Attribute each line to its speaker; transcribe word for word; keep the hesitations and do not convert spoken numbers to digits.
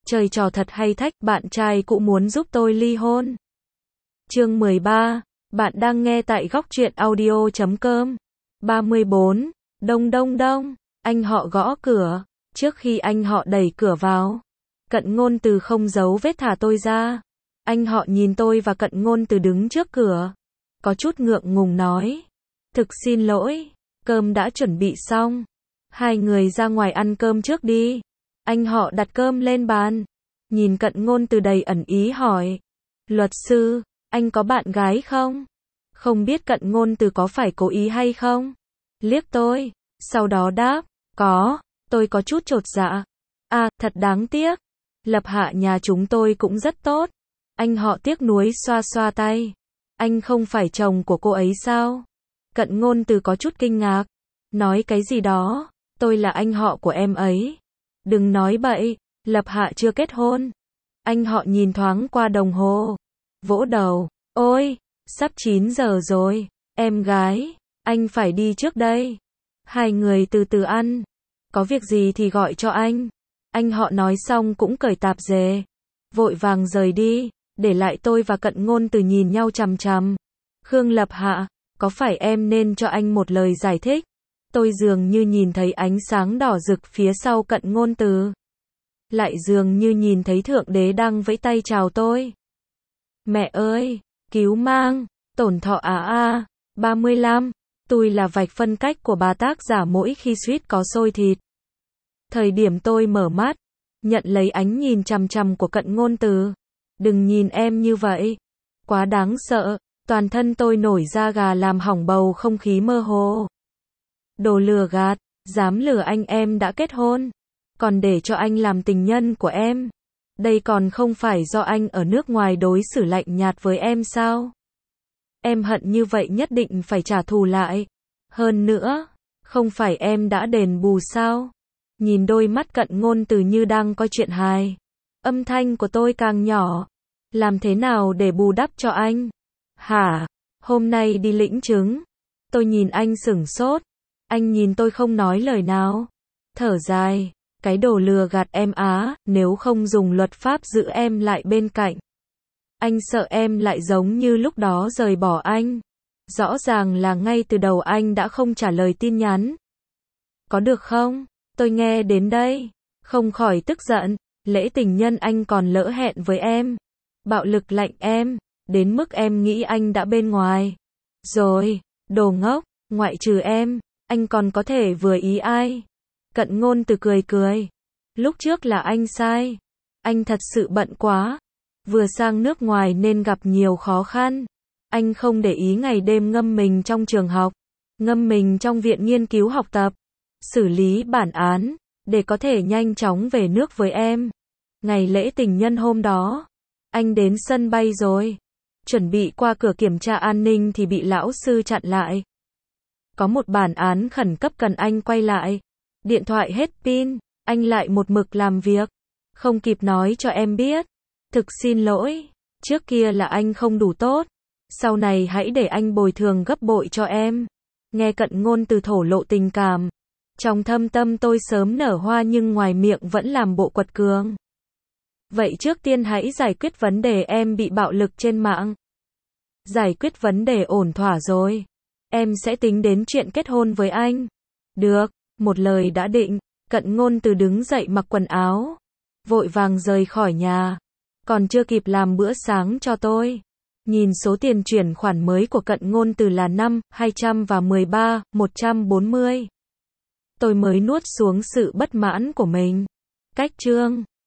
Speaker 1: Chơi trò thật hay thách, bạn trai cũ muốn giúp tôi ly hôn. Chương mười ba, bạn đang nghe tại góc truyện audio chấm com. ba mươi bốn, đông đông đông, anh họ gõ cửa. Trước khi anh họ đẩy cửa vào, Cận Ngôn Từ không giấu vết thả tôi ra. Anh họ nhìn tôi và Cận Ngôn Từ đứng trước cửa, có chút ngượng ngùng nói: "Thực xin lỗi, cơm đã chuẩn bị xong. Hai người ra ngoài ăn cơm trước đi." Anh họ đặt cơm lên bàn, nhìn Cận Ngôn Từ đầy ẩn ý hỏi: "Luật sư, anh có bạn gái không?" Không biết Cận Ngôn Từ có phải cố ý hay không, liếc tôi, sau đó đáp: "Có." Tôi có chút chột dạ. "À, thật đáng tiếc. Lập Hạ nhà chúng tôi cũng rất tốt." Anh họ tiếc nuối xoa xoa tay. "Anh không phải chồng của cô ấy sao?" Cận Ngôn Từ có chút kinh ngạc. "Nói cái gì đó, tôi là anh họ của em ấy." "Đừng nói bậy, Lập Hạ chưa kết hôn." Anh họ nhìn thoáng qua đồng hồ, vỗ đầu: "Ôi, sắp chín giờ rồi, em gái, anh phải đi trước đây. Hai người từ từ ăn, có việc gì thì gọi cho anh." Anh họ nói xong cũng cởi tạp dề, vội vàng rời đi, để lại tôi và Cận Ngôn Từ nhìn nhau chằm chằm. "Khương Lập Hạ, có phải em nên cho anh một lời giải thích?" Tôi dường như nhìn thấy ánh sáng đỏ rực phía sau Cận Ngôn Từ, lại dường như nhìn thấy Thượng Đế đang vẫy tay chào tôi. "Mẹ ơi, cứu mang, tổn thọ á a." ba mươi lăm, tôi là vạch phân cách của bà tác giả mỗi khi suýt có xôi thịt. Thời điểm tôi mở mắt, nhận lấy ánh nhìn chằm chằm của Cận Ngôn Từ. "Đừng nhìn em như vậy, quá đáng sợ." Toàn thân tôi nổi da gà làm hỏng bầu không khí mơ hồ. "Đồ lừa gạt, dám lừa anh em đã kết hôn, còn để cho anh làm tình nhân của em. Đây còn không phải do anh ở nước ngoài đối xử lạnh nhạt với em sao? Em hận như vậy nhất định phải trả thù lại. Hơn nữa, không phải em đã đền bù sao?" Nhìn đôi mắt Cận Ngôn Từ như đang coi chuyện hài. Âm thanh của tôi càng nhỏ. "Làm thế nào để bù đắp cho anh?" "Hả? Hôm nay đi lĩnh chứng." Tôi nhìn anh sửng sốt. Anh nhìn tôi không nói lời nào. Thở dài: "Cái đồ lừa gạt em á, nếu không dùng luật pháp giữ em lại bên cạnh. Anh sợ em lại giống như lúc đó rời bỏ anh. Rõ ràng là ngay từ đầu anh đã không trả lời tin nhắn. Có được không?" Tôi nghe đến đây, không khỏi tức giận. Lễ tình nhân anh còn lỡ hẹn với em. Bạo lực lạnh em, đến mức em nghĩ anh đã bên ngoài. Rồi, đồ ngốc, ngoại trừ em, anh còn có thể vừa ý ai? Cận Ngôn Từ cười cười. "Lúc trước là anh sai. Anh thật sự bận quá. Vừa sang nước ngoài nên gặp nhiều khó khăn. Anh không để ý ngày đêm ngâm mình trong trường học, ngâm mình trong viện nghiên cứu học tập, xử lý bản án, để có thể nhanh chóng về nước với em. Ngày lễ tình nhân hôm đó, anh đến sân bay rồi. Chuẩn bị qua cửa kiểm tra an ninh thì bị lão sư chặn lại. Có một bản án khẩn cấp cần anh quay lại. Điện thoại hết pin, anh lại một mực làm việc. Không kịp nói cho em biết. Thực xin lỗi, trước kia là anh không đủ tốt. Sau này hãy để anh bồi thường gấp bội cho em." Nghe Cận Ngôn Từ thổ lộ tình cảm, trong thâm tâm tôi sớm nở hoa nhưng ngoài miệng vẫn làm bộ quật cường. "Vậy trước tiên hãy giải quyết vấn đề em bị bạo lực trên mạng. Giải quyết vấn đề ổn thỏa rồi, em sẽ tính đến chuyện kết hôn với anh." "Được." Một lời đã định, Cận Ngôn Từ đứng dậy mặc quần áo, vội vàng rời khỏi nhà. Còn chưa kịp làm bữa sáng cho tôi, nhìn số tiền chuyển khoản mới của Cận Ngôn Từ là năm, hai trăm và mười ba, một trăm bốn mươi. Tôi mới nuốt xuống sự bất mãn của mình. Cách chương